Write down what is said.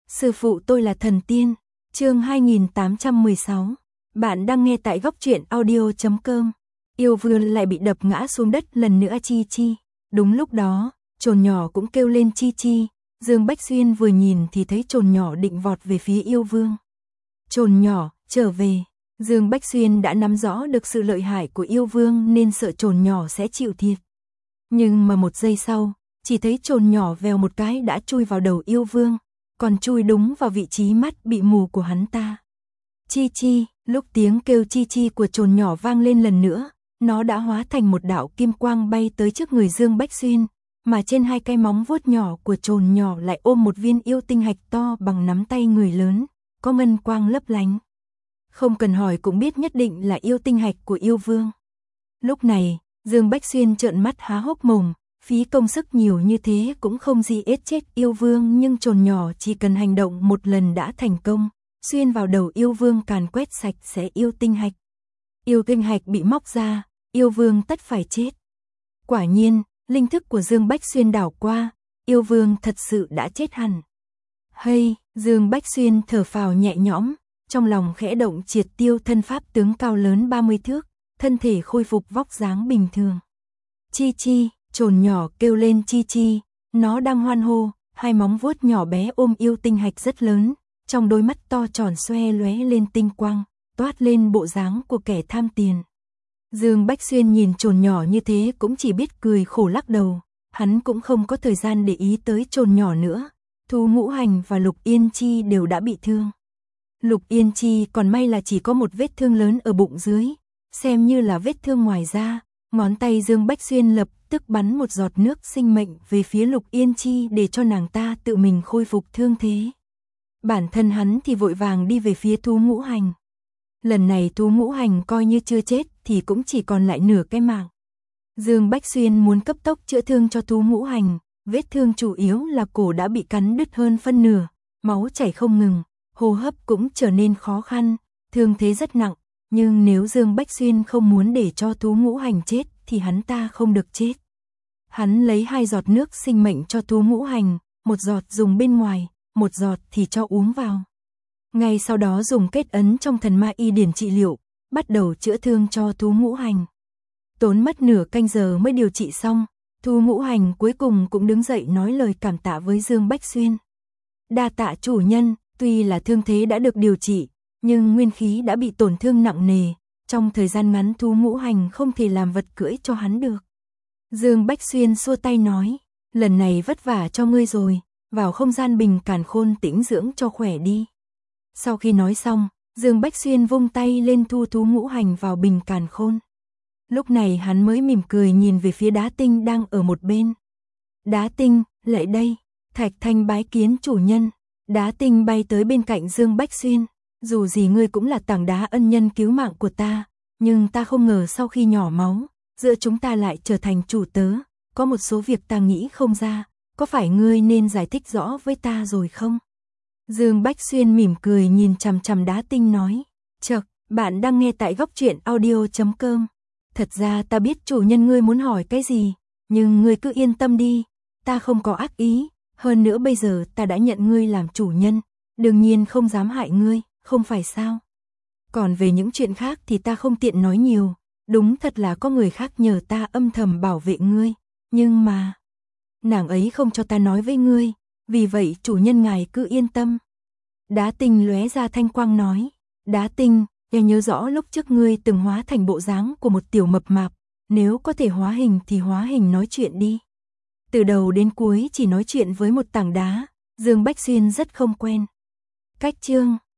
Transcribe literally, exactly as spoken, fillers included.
Sư phụ tôi là thần tiên. Chương hai nghìn tám trăm mười sáu. Bạn đang nghe tại góc truyện audio chấm com. Yêu Vương lại bị đập ngã xuống đất lần nữa chi chi. Đúng lúc đó, trồn nhỏ cũng kêu lên chi chi. Dương Bách Xuyên vừa nhìn thì thấy trồn nhỏ định vọt về phía Yêu Vương. Trồn nhỏ, trở về. Dương Bách Xuyên đã nắm rõ được sự lợi hại của Yêu Vương nên sợ trồn nhỏ sẽ chịu thiệt. Nhưng mà một giây sau, chỉ thấy trồn nhỏ vèo một cái đã chui vào đầu Yêu Vương, còn chui đúng vào vị trí mắt bị mù của hắn ta. Chi chi, lúc tiếng kêu chi chi của trồn nhỏ vang lên lần nữa, nó đã hóa thành một đạo kim quang bay tới trước người Dương Bách Xuyên, mà trên hai cái móng vuốt nhỏ của trồn nhỏ lại ôm một viên yêu tinh hạch to bằng nắm tay người lớn, có ngân quang lấp lánh. Không cần hỏi cũng biết nhất định là yêu tinh hạch của Yêu Vương. Lúc này, Dương Bách Xuyên trợn mắt há hốc mồm, phí công sức nhiều như thế cũng không gì ết chết Yêu Vương, nhưng trồn nhỏ chỉ cần hành động một lần đã thành công, xuyên vào đầu Yêu Vương càn quét sạch sẽ yêu tinh hạch. Yêu tinh hạch bị móc ra, Yêu Vương tất phải chết. Quả nhiên, linh thức của Dương Bách Xuyên đảo qua, Yêu Vương thật sự đã chết hẳn. Hay, Dương Bách Xuyên thở phào nhẹ nhõm, trong lòng khẽ động triệt tiêu thân pháp tướng cao lớn ba mươi thước, thân thể khôi phục vóc dáng bình thường. Chi chi, trồn nhỏ kêu lên chi chi, nó đang hoan hô, hai móng vuốt nhỏ bé ôm yêu tinh hạch rất lớn, trong đôi mắt to tròn xoe lóe lên tinh quang, toát lên bộ dáng của kẻ tham tiền. Dương Bách Xuyên nhìn trồn nhỏ như thế cũng chỉ biết cười khổ lắc đầu, hắn cũng không có thời gian để ý tới trồn nhỏ nữa. Thu Ngũ Hành và Lục Yên Chi đều đã bị thương. Lục Yên Chi còn may là chỉ có một vết thương lớn ở bụng dưới, xem như là vết thương ngoài da. Ngón tay Dương Bách Xuyên lập tức bắn một giọt nước sinh mệnh về phía Lục Yên Chi để cho nàng ta tự mình khôi phục thương thế. Bản thân hắn thì vội vàng đi về phía Thu Ngũ Hành. Lần này Thu Ngũ Hành coi như chưa chết thì cũng chỉ còn lại nửa cái mạng. Dương Bách Xuyên muốn cấp tốc chữa thương cho Thu Ngũ Hành, vết thương chủ yếu là cổ đã bị cắn đứt hơn phân nửa, máu chảy không ngừng, hô hấp cũng trở nên khó khăn, thương thế rất nặng. Nhưng nếu Dương Bách Xuyên không muốn để cho Thu Ngũ Hành chết thì hắn ta không được chết. Hắn lấy hai giọt nước sinh mệnh cho Thu Ngũ Hành, một giọt dùng bên ngoài, một giọt thì cho uống vào. Ngay sau đó dùng kết ấn trong thần ma y điển trị liệu, bắt đầu chữa thương cho Thu Ngũ Hành. Tốn mất nửa canh giờ mới điều trị xong, Thu Ngũ Hành cuối cùng cũng đứng dậy nói lời cảm tạ với Dương Bách Xuyên. Đa tạ chủ nhân, tuy là thương thế đã được điều trị, nhưng nguyên khí đã bị tổn thương nặng nề, trong thời gian ngắn Thu Ngũ Hành không thể làm vật cưỡi cho hắn được. Dương Bách Xuyên xua tay nói, lần này vất vả cho ngươi rồi, vào không gian bình càn khôn tĩnh dưỡng cho khỏe đi. Sau khi nói xong, Dương Bách Xuyên vung tay lên thu Thu Ngũ Hành vào bình càn khôn. Lúc này hắn mới mỉm cười nhìn về phía Đá Tinh đang ở một bên. Đá Tinh, lại đây. Thạch Thanh bái kiến chủ nhân. Đá Tinh bay tới bên cạnh Dương Bách Xuyên. Dù gì ngươi cũng là tảng đá ân nhân cứu mạng của ta, nhưng ta không ngờ sau khi nhỏ máu, giữa chúng ta lại trở thành chủ tớ. Có một số việc ta nghĩ không ra, có phải ngươi nên giải thích rõ với ta rồi không? Dương Bách Xuyên mỉm cười nhìn chằm chằm Đá Tinh nói. Chậc, bạn đang nghe tại góc truyện audio chấm com. Thật ra ta biết chủ nhân ngươi muốn hỏi cái gì, nhưng ngươi cứ yên tâm đi, ta không có ác ý, hơn nữa bây giờ ta đã nhận ngươi làm chủ nhân, đương nhiên không dám hại ngươi, không phải sao? Còn về những chuyện khác thì ta không tiện nói nhiều, đúng thật là có người khác nhờ ta âm thầm bảo vệ ngươi, nhưng mà nàng ấy không cho ta nói với ngươi, vì vậy chủ nhân ngài cứ yên tâm. Đá Tinh lóe ra thanh quang nói, Đá Tinh, ta nhớ rõ lúc trước ngươi từng hóa thành bộ dáng của một tiểu mập mạp, nếu có thể hóa hình thì hóa hình nói chuyện đi. Từ đầu đến cuối chỉ nói chuyện với một tảng đá, Dương Bách Xuyên rất không quen. Cách chương